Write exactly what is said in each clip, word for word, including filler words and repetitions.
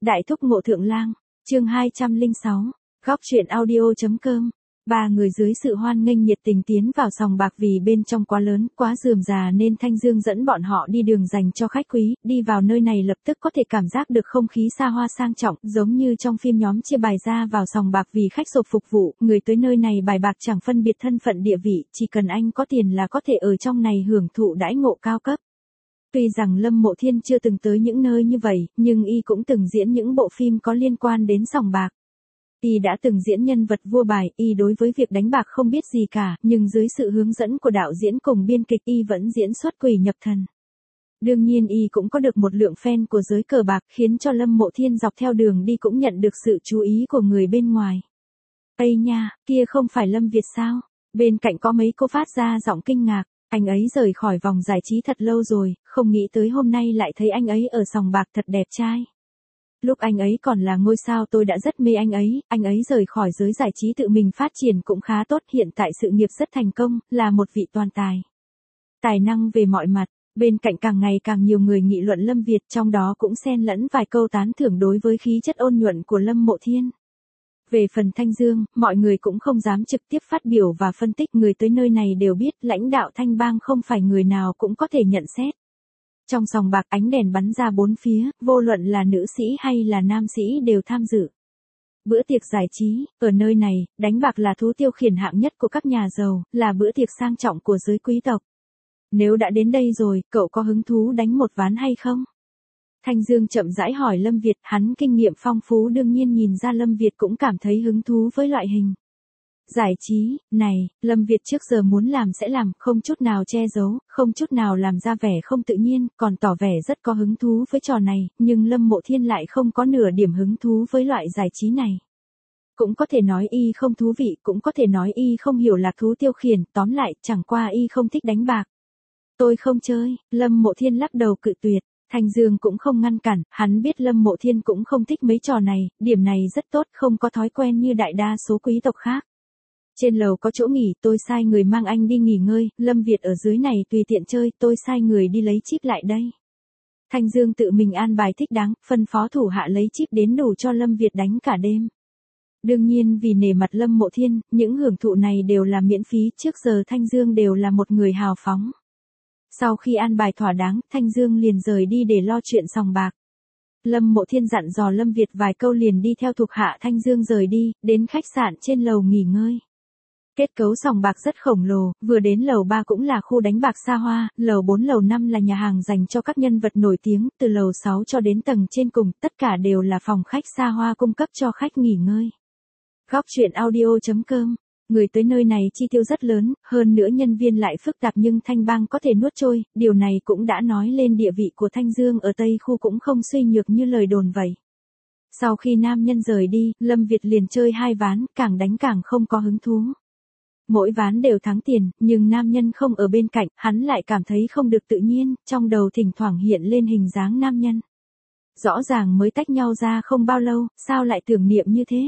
Đại thúc Ngộ Thượng Lang, chương hai trăm lẻ sáu, góc truyện audio.com. Ba người dưới sự hoan nghênh nhiệt tình tiến vào sòng bạc vì bên trong quá lớn, quá rườm rà nên Thanh Dương dẫn bọn họ đi đường dành cho khách quý, đi vào nơi này lập tức có thể cảm giác được không khí xa hoa sang trọng, giống như trong phim nhóm chia bài ra vào sòng bạc vì khách sộp phục vụ, người tới nơi này bài bạc chẳng phân biệt thân phận địa vị, chỉ cần anh có tiền là có thể ở trong này hưởng thụ đãi ngộ cao cấp. Tuy rằng Lâm Mộ Thiên chưa từng tới những nơi như vậy, nhưng y cũng từng diễn những bộ phim có liên quan đến sòng bạc. Y đã từng diễn nhân vật vua bài, y đối với việc đánh bạc không biết gì cả, nhưng dưới sự hướng dẫn của đạo diễn cùng biên kịch y vẫn diễn xuất quỷ nhập thần. Đương nhiên y cũng có được một lượng fan của giới cờ bạc, khiến cho Lâm Mộ Thiên dọc theo đường đi cũng nhận được sự chú ý của người bên ngoài. Ây nha, kia không phải Lâm Việt sao? Bên cạnh có mấy cô phát ra giọng kinh ngạc. Anh ấy rời khỏi vòng giải trí thật lâu rồi, không nghĩ tới hôm nay lại thấy anh ấy ở sòng bạc, thật đẹp trai. Lúc anh ấy còn là ngôi sao tôi đã rất mê anh ấy, anh ấy rời khỏi giới giải trí tự mình phát triển cũng khá tốt, hiện tại sự nghiệp rất thành công, là một vị toàn tài. Tài năng về mọi mặt, bên cạnh càng ngày càng nhiều người nghị luận Lâm Việt, trong đó cũng xen lẫn vài câu tán thưởng đối với khí chất ôn nhuận của Lâm Mộ Thiên. Về phần Thanh Dương, mọi người cũng không dám trực tiếp phát biểu và phân tích, người tới nơi này đều biết lãnh đạo Thanh Bang không phải người nào cũng có thể nhận xét. Trong sòng bạc ánh đèn bắn ra bốn phía, vô luận là nữ sĩ hay là nam sĩ đều tham dự. Bữa tiệc giải trí, ở nơi này, đánh bạc là thú tiêu khiển hạng nhất của các nhà giàu, là bữa tiệc sang trọng của giới quý tộc. Nếu đã đến đây rồi, cậu có hứng thú đánh một ván hay không? Thanh Dương chậm rãi hỏi Lâm Việt, hắn kinh nghiệm phong phú đương nhiên nhìn ra Lâm Việt cũng cảm thấy hứng thú với loại hình giải trí này. Lâm Việt trước giờ muốn làm sẽ làm, không chút nào che giấu, không chút nào làm ra vẻ không tự nhiên, còn tỏ vẻ rất có hứng thú với trò này, nhưng Lâm Mộ Thiên lại không có nửa điểm hứng thú với loại giải trí này. Cũng có thể nói y không thú vị, cũng có thể nói y không hiểu lạc thú tiêu khiển, tóm lại, chẳng qua y không thích đánh bạc. Tôi không chơi, Lâm Mộ Thiên lắc đầu cự tuyệt. Thanh Dương cũng không ngăn cản, hắn biết Lâm Mộ Thiên cũng không thích mấy trò này, điểm này rất tốt, không có thói quen như đại đa số quý tộc khác. Trên lầu có chỗ nghỉ, tôi sai người mang anh đi nghỉ ngơi, Lâm Việt ở dưới này tùy tiện chơi, tôi sai người đi lấy chip lại đây. Thanh Dương tự mình an bài thích đáng, phân phó thủ hạ lấy chip đến đủ cho Lâm Việt đánh cả đêm. Đương nhiên vì nể mặt Lâm Mộ Thiên, những hưởng thụ này đều là miễn phí, trước giờ Thanh Dương đều là một người hào phóng. Sau khi an bài thỏa đáng, Thanh Dương liền rời đi để lo chuyện sòng bạc. Lâm Mộ Thiên dặn dò Lâm Việt vài câu liền đi theo thuộc hạ Thanh Dương rời đi, đến khách sạn trên lầu nghỉ ngơi. Kết cấu sòng bạc rất khổng lồ, vừa đến lầu ba cũng là khu đánh bạc xa hoa, lầu bốn lầu năm là nhà hàng dành cho các nhân vật nổi tiếng, từ lầu sáu cho đến tầng trên cùng, tất cả đều là phòng khách xa hoa cung cấp cho khách nghỉ ngơi. Góc truyện audio.com. Người tới nơi này chi tiêu rất lớn, hơn nữa nhân viên lại phức tạp nhưng Thanh Bang có thể nuốt trôi, điều này cũng đã nói lên địa vị của Thanh Dương ở Tây khu cũng không suy nhược như lời đồn vậy. Sau khi nam nhân rời đi, Lâm Việt liền chơi hai ván, càng đánh càng không có hứng thú. Mỗi ván đều thắng tiền, nhưng nam nhân không ở bên cạnh, hắn lại cảm thấy không được tự nhiên, trong đầu thỉnh thoảng hiện lên hình dáng nam nhân. Rõ ràng mới tách nhau ra không bao lâu, sao lại tưởng niệm như thế?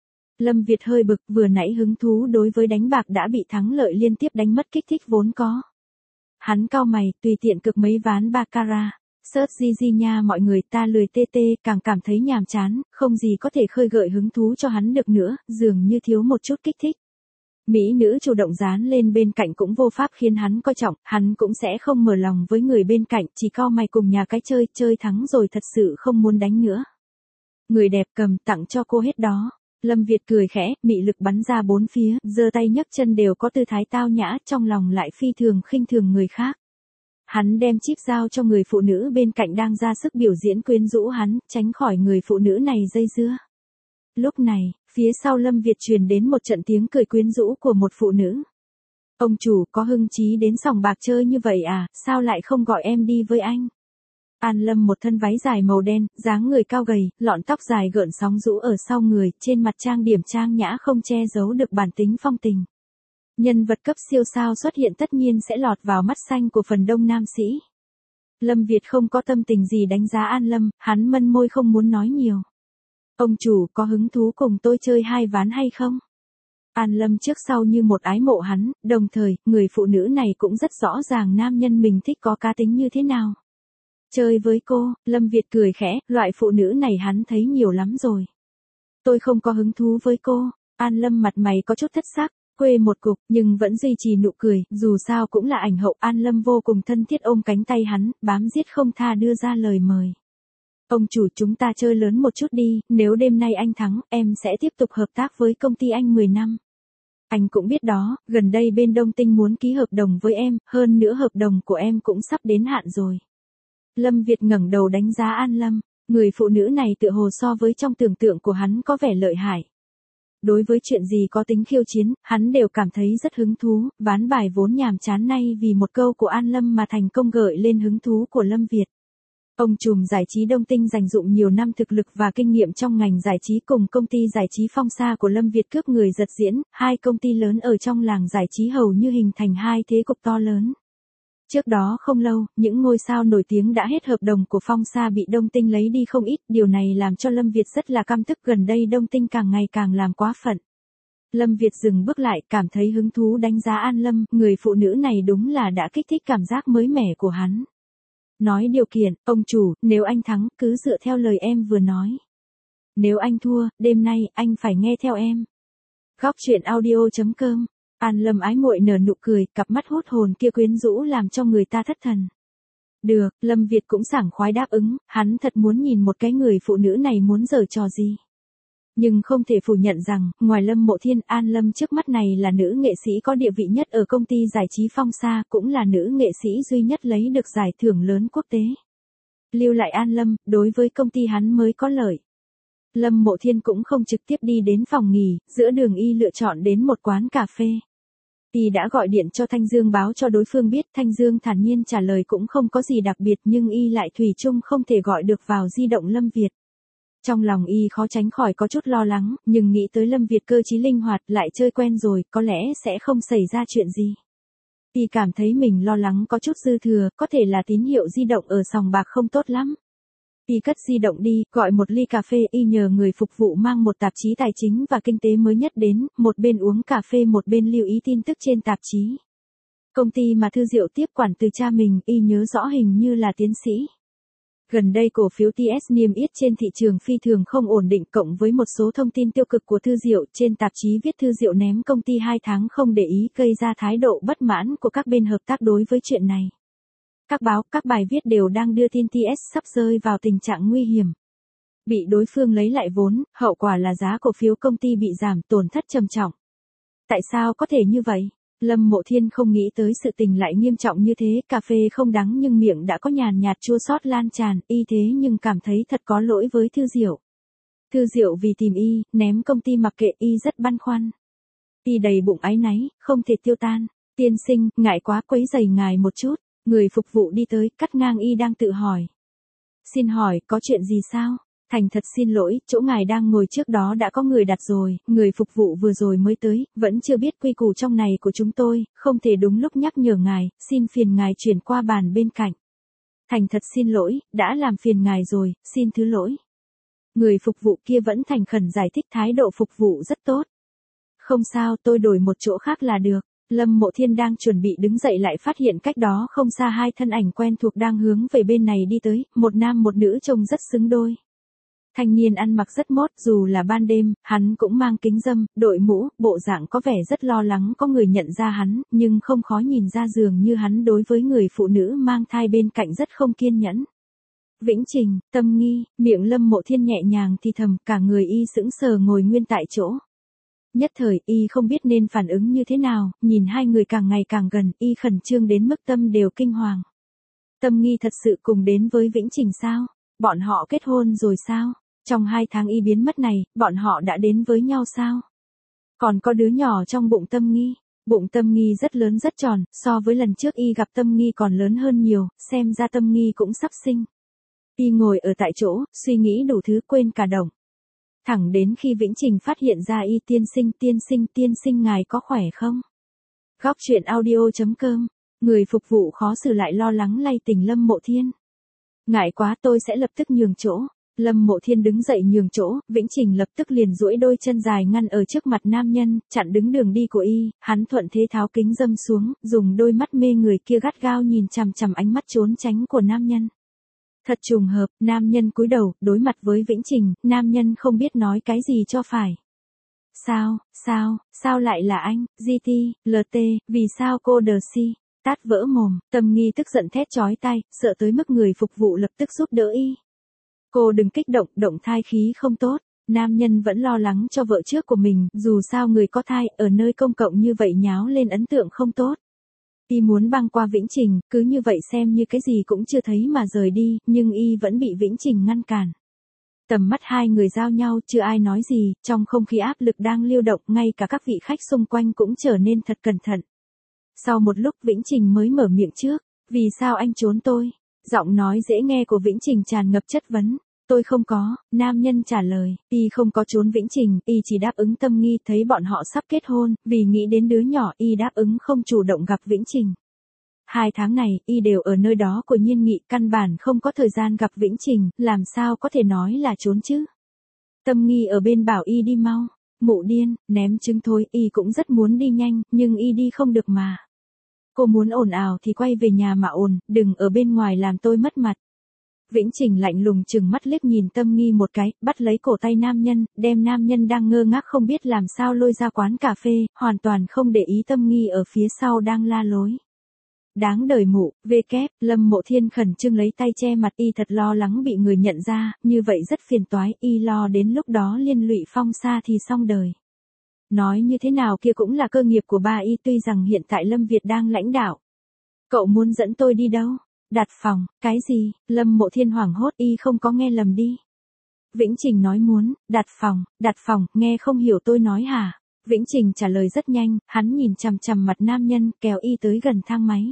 Lâm Việt hơi bực, vừa nãy hứng thú đối với đánh bạc đã bị thắng lợi liên tiếp đánh mất kích thích vốn có. Hắn cau mày, tùy tiện cực mấy ván baccarat. Search gi gi nha mọi người, ta lười tê tê, càng cảm thấy nhàm chán, không gì có thể khơi gợi hứng thú cho hắn được nữa, dường như thiếu một chút kích thích. Mỹ nữ chủ động dán lên bên cạnh cũng vô pháp khiến hắn coi trọng, hắn cũng sẽ không mở lòng với người bên cạnh, chỉ cau mày cùng nhà cái chơi, chơi thắng rồi thật sự không muốn đánh nữa. Người đẹp cầm tặng cho cô hết đó. Lâm Việt cười khẽ, mị lực bắn ra bốn phía, giơ tay nhấc chân đều có tư thái tao nhã, trong lòng lại phi thường khinh thường người khác. Hắn đem chip giao cho người phụ nữ bên cạnh đang ra sức biểu diễn quyến rũ hắn, tránh khỏi người phụ nữ này dây dưa. Lúc này, phía sau Lâm Việt truyền đến một trận tiếng cười quyến rũ của một phụ nữ. Ông chủ có hứng chí đến sòng bạc chơi như vậy à, sao lại không gọi em đi với anh? An Lâm một thân váy dài màu đen, dáng người cao gầy, lọn tóc dài gợn sóng rũ ở sau người, trên mặt trang điểm trang nhã không che giấu được bản tính phong tình. Nhân vật cấp siêu sao xuất hiện tất nhiên sẽ lọt vào mắt xanh của phần đông nam sĩ. Lâm Việt không có tâm tình gì đánh giá An Lâm, hắn mân môi không muốn nói nhiều. Ông chủ có hứng thú cùng tôi chơi hai ván hay không? An Lâm trước sau như một ái mộ hắn, đồng thời, người phụ nữ này cũng rất rõ ràng nam nhân mình thích có cá tính như thế nào. Chơi với cô, Lâm Việt cười khẽ, loại phụ nữ này hắn thấy nhiều lắm rồi. Tôi không có hứng thú với cô. An Lâm mặt mày có chút thất sắc, quê một cục, nhưng vẫn duy trì nụ cười, dù sao cũng là ảnh hậu. An Lâm vô cùng thân thiết ôm cánh tay hắn, bám giết không tha đưa ra lời mời. Ông chủ, chúng ta chơi lớn một chút đi, nếu đêm nay anh thắng, em sẽ tiếp tục hợp tác với công ty anh mười năm. Anh cũng biết đó, gần đây bên Đông Tinh muốn ký hợp đồng với em, hơn nữa hợp đồng của em cũng sắp đến hạn rồi. Lâm Việt ngẩng đầu đánh giá An Lâm, người phụ nữ này tựa hồ so với trong tưởng tượng của hắn có vẻ lợi hại. Đối với chuyện gì có tính khiêu chiến, hắn đều cảm thấy rất hứng thú, ván bài vốn nhàm chán nay vì một câu của An Lâm mà thành công gợi lên hứng thú của Lâm Việt. Ông trùm giải trí Đông Tinh dành dụm nhiều năm thực lực và kinh nghiệm trong ngành giải trí cùng công ty giải trí Phong Sa của Lâm Việt cướp người giật diễn, hai công ty lớn ở trong làng giải trí hầu như hình thành hai thế cục to lớn. Trước đó không lâu, những ngôi sao nổi tiếng đã hết hợp đồng của Phong Sa bị Đông Tinh lấy đi không ít, điều này làm cho Lâm Việt rất là căm tức, gần đây Đông Tinh càng ngày càng làm quá phận. Lâm Việt dừng bước lại, cảm thấy hứng thú đánh giá An Lâm, người phụ nữ này đúng là đã kích thích cảm giác mới mẻ của hắn. Nói điều kiện, ông chủ, nếu anh thắng, cứ dựa theo lời em vừa nói. Nếu anh thua, đêm nay, anh phải nghe theo em. Góc truyện audio chấm com. An Lâm ái muội nở nụ cười, cặp mắt hút hồn kia quyến rũ làm cho người ta thất thần. Được, Lâm Việt cũng sảng khoái đáp ứng, hắn thật muốn nhìn một cái người phụ nữ này muốn giở trò gì. Nhưng không thể phủ nhận rằng, ngoài Lâm Mộ Thiên, An Lâm trước mắt này là nữ nghệ sĩ có địa vị nhất ở công ty giải trí Phong Sa, cũng là nữ nghệ sĩ duy nhất lấy được giải thưởng lớn quốc tế. Lưu lại An Lâm, đối với công ty hắn mới có lợi. Lâm Mộ Thiên cũng không trực tiếp đi đến phòng nghỉ, giữa đường y lựa chọn đến một quán cà phê. Y đã gọi điện cho Thanh Dương báo cho đối phương biết, Thanh Dương thản nhiên trả lời cũng không có gì đặc biệt, nhưng Y lại thủy chung không thể gọi được vào di động Lâm Việt. Trong lòng Y khó tránh khỏi có chút lo lắng, nhưng nghĩ tới Lâm Việt cơ trí linh hoạt, lại chơi quen rồi, có lẽ sẽ không xảy ra chuyện gì. Y cảm thấy mình lo lắng có chút dư thừa, có thể là tín hiệu di động ở sòng bạc không tốt lắm. Y cất di động đi, gọi một ly cà phê, Y nhờ người phục vụ mang một tạp chí tài chính và kinh tế mới nhất đến, một bên uống cà phê một bên lưu ý tin tức trên tạp chí. Công ty mà Thư Diệu tiếp quản từ cha mình, Y nhớ rõ hình như là tiến sĩ. Gần đây cổ phiếu tê ét niêm yết trên thị trường phi thường không ổn định, cộng với một số thông tin tiêu cực của Thư Diệu, trên tạp chí viết Thư Diệu ném công ty hai tháng không để ý, gây ra thái độ bất mãn của các bên hợp tác đối với chuyện này. Các báo, các bài viết đều đang đưa tin tê ét sắp rơi vào tình trạng nguy hiểm. Bị đối phương lấy lại vốn, hậu quả là giá cổ phiếu công ty bị giảm, tổn thất trầm trọng. Tại sao có thể như vậy? Lâm Mộ Thiên không nghĩ tới sự tình lại nghiêm trọng như thế, cà phê không đắng nhưng miệng đã có nhàn nhạt chua xót lan tràn, Y thế nhưng cảm thấy thật có lỗi với Thư Diệu. Thư Diệu vì tìm Y, ném công ty mặc kệ, Y rất băn khoăn. Y đầy bụng áy náy, không thể tiêu tan. Tiên sinh, ngại quá quấy rầy ngài một chút. Người phục vụ đi tới, cắt ngang Y đang tự hỏi. Xin hỏi, có chuyện gì sao? Thành thật xin lỗi, chỗ ngài đang ngồi trước đó đã có người đặt rồi, người phục vụ vừa rồi mới tới, vẫn chưa biết quy củ trong này của chúng tôi, không thể đúng lúc nhắc nhở ngài, xin phiền ngài chuyển qua bàn bên cạnh. Thành thật xin lỗi, đã làm phiền ngài rồi, xin thứ lỗi. Người phục vụ kia vẫn thành khẩn giải thích, thái độ phục vụ rất tốt. Không sao, tôi đổi một chỗ khác là được. Lâm Mộ Thiên đang chuẩn bị đứng dậy lại phát hiện cách đó không xa hai thân ảnh quen thuộc đang hướng về bên này đi tới, một nam một nữ trông rất xứng đôi. Thanh niên ăn mặc rất mốt, dù là ban đêm, hắn cũng mang kính râm, đội mũ, bộ dạng có vẻ rất lo lắng có người nhận ra hắn, nhưng không khó nhìn ra dường như hắn đối với người phụ nữ mang thai bên cạnh rất không kiên nhẫn. Vĩnh Trình, Tâm Nghi, miệng Lâm Mộ Thiên nhẹ nhàng thì thầm, cả người Y sững sờ ngồi nguyên tại chỗ. Nhất thời, Y không biết nên phản ứng như thế nào, nhìn hai người càng ngày càng gần, Y khẩn trương đến mức tâm đều kinh hoàng. Tâm Nghi thật sự cùng đến với Vĩnh Trình sao? Bọn họ kết hôn rồi sao? Trong hai tháng Y biến mất này, bọn họ đã đến với nhau sao? Còn có đứa nhỏ trong bụng Tâm Nghi. Bụng Tâm Nghi rất lớn rất tròn, so với lần trước Y gặp Tâm Nghi còn lớn hơn nhiều, xem ra Tâm Nghi cũng sắp sinh. Y ngồi ở tại chỗ, suy nghĩ đủ thứ quên cả đồng. Thẳng đến khi Vĩnh Trình phát hiện ra Y, tiên sinh, tiên sinh, tiên sinh ngài có khỏe không? Góc truyện audio chấm com, người phục vụ khó xử lại lo lắng lay tỉnh Lâm Mộ Thiên. Ngại quá, tôi sẽ lập tức nhường chỗ. Lâm Mộ Thiên đứng dậy nhường chỗ, Vĩnh Trình lập tức liền duỗi đôi chân dài ngăn ở trước mặt nam nhân, chặn đứng đường đi của Y, hắn thuận thế tháo kính râm xuống, dùng đôi mắt mê người kia gắt gao nhìn chằm chằm ánh mắt trốn tránh của nam nhân. Thật trùng hợp, nam nhân cúi đầu, đối mặt với Vĩnh Trình, nam nhân không biết nói cái gì cho phải. Sao, sao, sao lại là anh, giê tê, lờ tê, vì sao cô đờ si, tát vỡ mồm, Tâm Nghi tức giận thét chói tai, sợ tới mức người phục vụ lập tức giúp đỡ y. Cô đừng kích động, động thai khí không tốt. Nam nhân vẫn lo lắng cho vợ trước của mình, dù sao người có thai, ở nơi công cộng như vậy nháo lên ấn tượng không tốt. Y muốn băng qua Vĩnh Trình, cứ như vậy xem như cái gì cũng chưa thấy mà rời đi, nhưng y vẫn bị Vĩnh Trình ngăn cản. Tầm mắt hai người giao nhau, chưa ai nói gì, trong không khí áp lực đang lưu động, ngay cả các vị khách xung quanh cũng trở nên thật cẩn thận. Sau một lúc Vĩnh Trình mới mở miệng trước, vì sao anh trốn tôi? Giọng nói dễ nghe của Vĩnh Trình tràn ngập chất vấn. Tôi không có, nam nhân trả lời, y không có trốn Vĩnh Trình, y chỉ đáp ứng Tâm Nghi, thấy bọn họ sắp kết hôn, vì nghĩ đến đứa nhỏ y đáp ứng không chủ động gặp Vĩnh Trình. Hai tháng này, y đều ở nơi đó của Nhiên Nghị, căn bản không có thời gian gặp Vĩnh Trình, làm sao có thể nói là trốn chứ. Tâm Nghi ở bên bảo y đi mau, mụ điên, ném trứng thôi, y cũng rất muốn đi nhanh, nhưng y đi không được mà. Cô muốn ồn ào thì quay về nhà mà ồn, đừng ở bên ngoài làm tôi mất mặt. Vĩnh Trình lạnh lùng chừng mắt liếc nhìn Tâm Nghi một cái, bắt lấy cổ tay nam nhân, đem nam nhân đang ngơ ngác không biết làm sao lôi ra quán cà phê, hoàn toàn không để ý Tâm Nghi ở phía sau đang la lối. Đáng đời mụ, vê kép, Lâm Mộ Thiên khẩn trương lấy tay che mặt y thật lo lắng bị người nhận ra, như vậy rất phiền toái, y lo đến lúc đó liên lụy Phong Sa thì xong đời. Nói như thế nào kia cũng là cơ nghiệp của ba y, tuy rằng hiện tại Lâm Việt đang lãnh đạo. Cậu muốn dẫn tôi đi đâu? Đặt phòng, cái gì? Lâm Mộ Thiên hoảng hốt, y không có nghe lầm đi. Vĩnh Trình nói muốn, đặt phòng, đặt phòng, nghe không hiểu tôi nói hả? Vĩnh Trình trả lời rất nhanh, hắn nhìn chằm chằm mặt nam nhân, kéo y tới gần thang máy.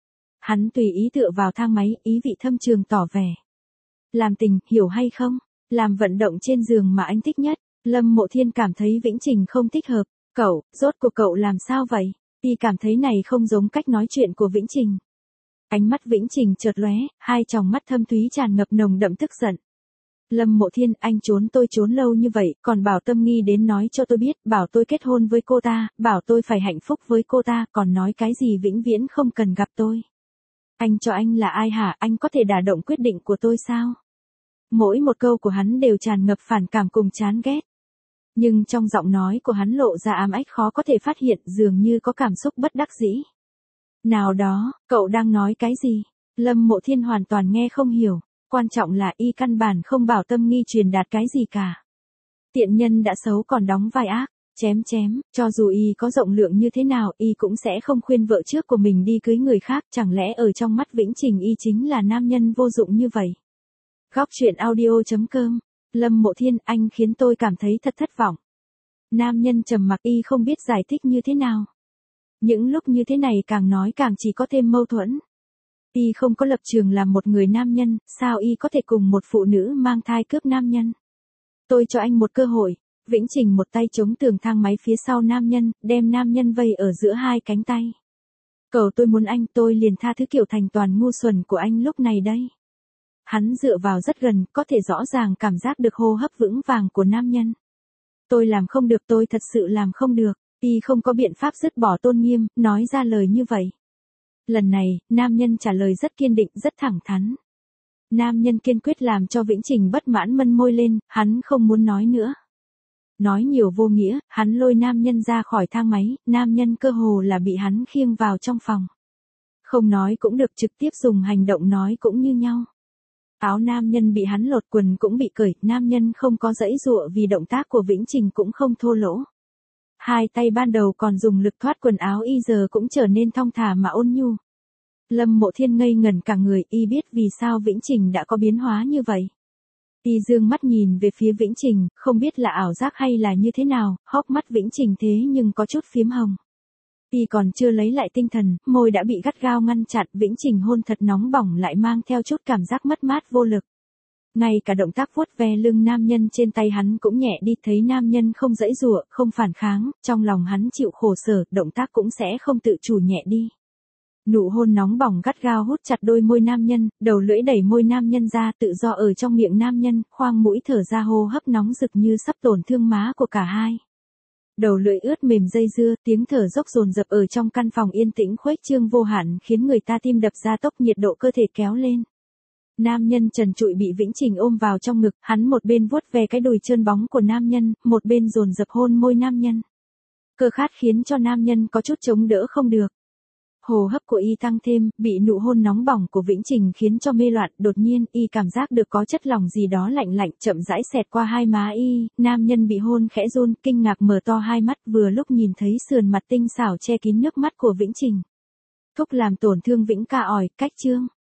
Hắn tùy ý tựa vào thang máy, ý vị thâm trường tỏ vẻ. Làm tình, hiểu hay không? Làm vận động trên giường mà anh thích nhất. Lâm Mộ Thiên cảm thấy Vĩnh Trình không thích hợp. Cậu, rốt cuộc cậu làm sao vậy? Y cảm thấy này không giống cách nói chuyện của Vĩnh Trình. Ánh mắt Vĩnh Trình chợt lóe, hai tròng mắt thâm thúy tràn ngập nồng đậm tức giận. Lâm Mộ Thiên, anh trốn tôi trốn lâu như vậy, còn bảo Tâm Nghi đến nói cho tôi biết, bảo tôi kết hôn với cô ta, bảo tôi phải hạnh phúc với cô ta, còn nói cái gì vĩnh viễn không cần gặp tôi. Anh cho anh là ai hả, anh có thể đả động quyết định của tôi sao? Mỗi một câu của hắn đều tràn ngập phản cảm cùng chán ghét. Nhưng trong giọng nói của hắn lộ ra ám ách khó có thể phát hiện, dường như có cảm xúc bất đắc dĩ. Nào đó, cậu đang nói cái gì? Lâm Mộ Thiên hoàn toàn nghe không hiểu. Quan trọng là y căn bản không bảo Tâm Nghi truyền đạt cái gì cả. Tiện nhân đã xấu còn đóng vai ác, chém chém, cho dù y có rộng lượng như thế nào, y cũng sẽ không khuyên vợ trước của mình đi cưới người khác, chẳng lẽ ở trong mắt Vĩnh Trình y chính là nam nhân vô dụng như vậy. Góc truyện audio chấm com. Lâm Mộ Thiên, anh khiến tôi cảm thấy thật thất vọng. Nam nhân trầm mặc, y không biết giải thích như thế nào. Những lúc như thế này càng nói càng chỉ có thêm mâu thuẫn. Y không có lập trường làm một người nam nhân, sao y có thể cùng một phụ nữ mang thai cướp nam nhân? Tôi cho anh một cơ hội. Vĩnh Trình một tay chống tường thang máy phía sau nam nhân, đem nam nhân vây ở giữa hai cánh tay. Cầu tôi muốn anh, tôi liền tha thứ kiểu thành toàn ngu xuẩn của anh lúc này đây. Hắn dựa vào rất gần, có thể rõ ràng cảm giác được hô hấp vững vàng của nam nhân. Tôi làm không được, tôi thật sự làm không được. Y không có biện pháp dứt bỏ tôn nghiêm, nói ra lời như vậy. Lần này, nam nhân trả lời rất kiên định, rất thẳng thắn. Nam nhân kiên quyết làm cho Vĩnh Trình bất mãn mân môi lên, hắn không muốn nói nữa. Nói nhiều vô nghĩa, hắn lôi nam nhân ra khỏi thang máy, nam nhân cơ hồ là bị hắn khiêng vào trong phòng. Không nói cũng được, trực tiếp dùng hành động nói cũng như nhau. Áo nam nhân bị hắn lột, quần cũng bị cởi, nam nhân không có giãy giụa vì động tác của Vĩnh Trình cũng không thô lỗ. Hai tay ban đầu còn dùng lực thoát quần áo y giờ cũng trở nên thong thả mà ôn nhu. Lâm Mộ Thiên ngây ngẩn cả người, y biết vì sao Vĩnh Trình đã có biến hóa như vậy. Y dương mắt nhìn về phía Vĩnh Trình, không biết là ảo giác hay là như thế nào, hốc mắt Vĩnh Trình thế nhưng có chút phiếm hồng. Y còn chưa lấy lại tinh thần, môi đã bị gắt gao ngăn chặn, Vĩnh Trình hôn thật nóng bỏng lại mang theo chút cảm giác mất mát vô lực. Ngay cả động tác vuốt ve lưng nam nhân trên tay hắn cũng nhẹ đi, thấy nam nhân không giãy giụa, không phản kháng, trong lòng hắn chịu khổ sở, động tác cũng sẽ không tự chủ nhẹ đi. Nụ hôn nóng bỏng gắt gao hút chặt đôi môi nam nhân, đầu lưỡi đẩy môi nam nhân ra tự do ở trong miệng nam nhân, khoang mũi thở ra hô hấp nóng rực như sắp tổn thương má của cả hai. Đầu lưỡi ướt mềm dây dưa, tiếng thở dốc dồn dập ở trong căn phòng yên tĩnh khuếch trương vô hạn khiến người ta tim đập ra tốc, nhiệt độ cơ thể kéo lên. Nam nhân trần trụi bị Vĩnh Trình ôm vào trong ngực, hắn một bên vuốt ve cái đùi trơn bóng của nam nhân, một bên dồn dập hôn môi nam nhân. Cơ khát khiến cho nam nhân có chút chống đỡ không được. Hô hấp của y tăng thêm, bị nụ hôn nóng bỏng của Vĩnh Trình khiến cho mê loạn, đột nhiên y cảm giác được có chất lỏng gì đó lạnh lạnh chậm rãi xẹt qua hai má y, nam nhân bị hôn khẽ run, kinh ngạc mở to hai mắt, vừa lúc nhìn thấy sườn mặt tinh xảo che kín nước mắt của Vĩnh Trình. Thúc làm tổn thương Vĩnh ca ỏi, cách chương.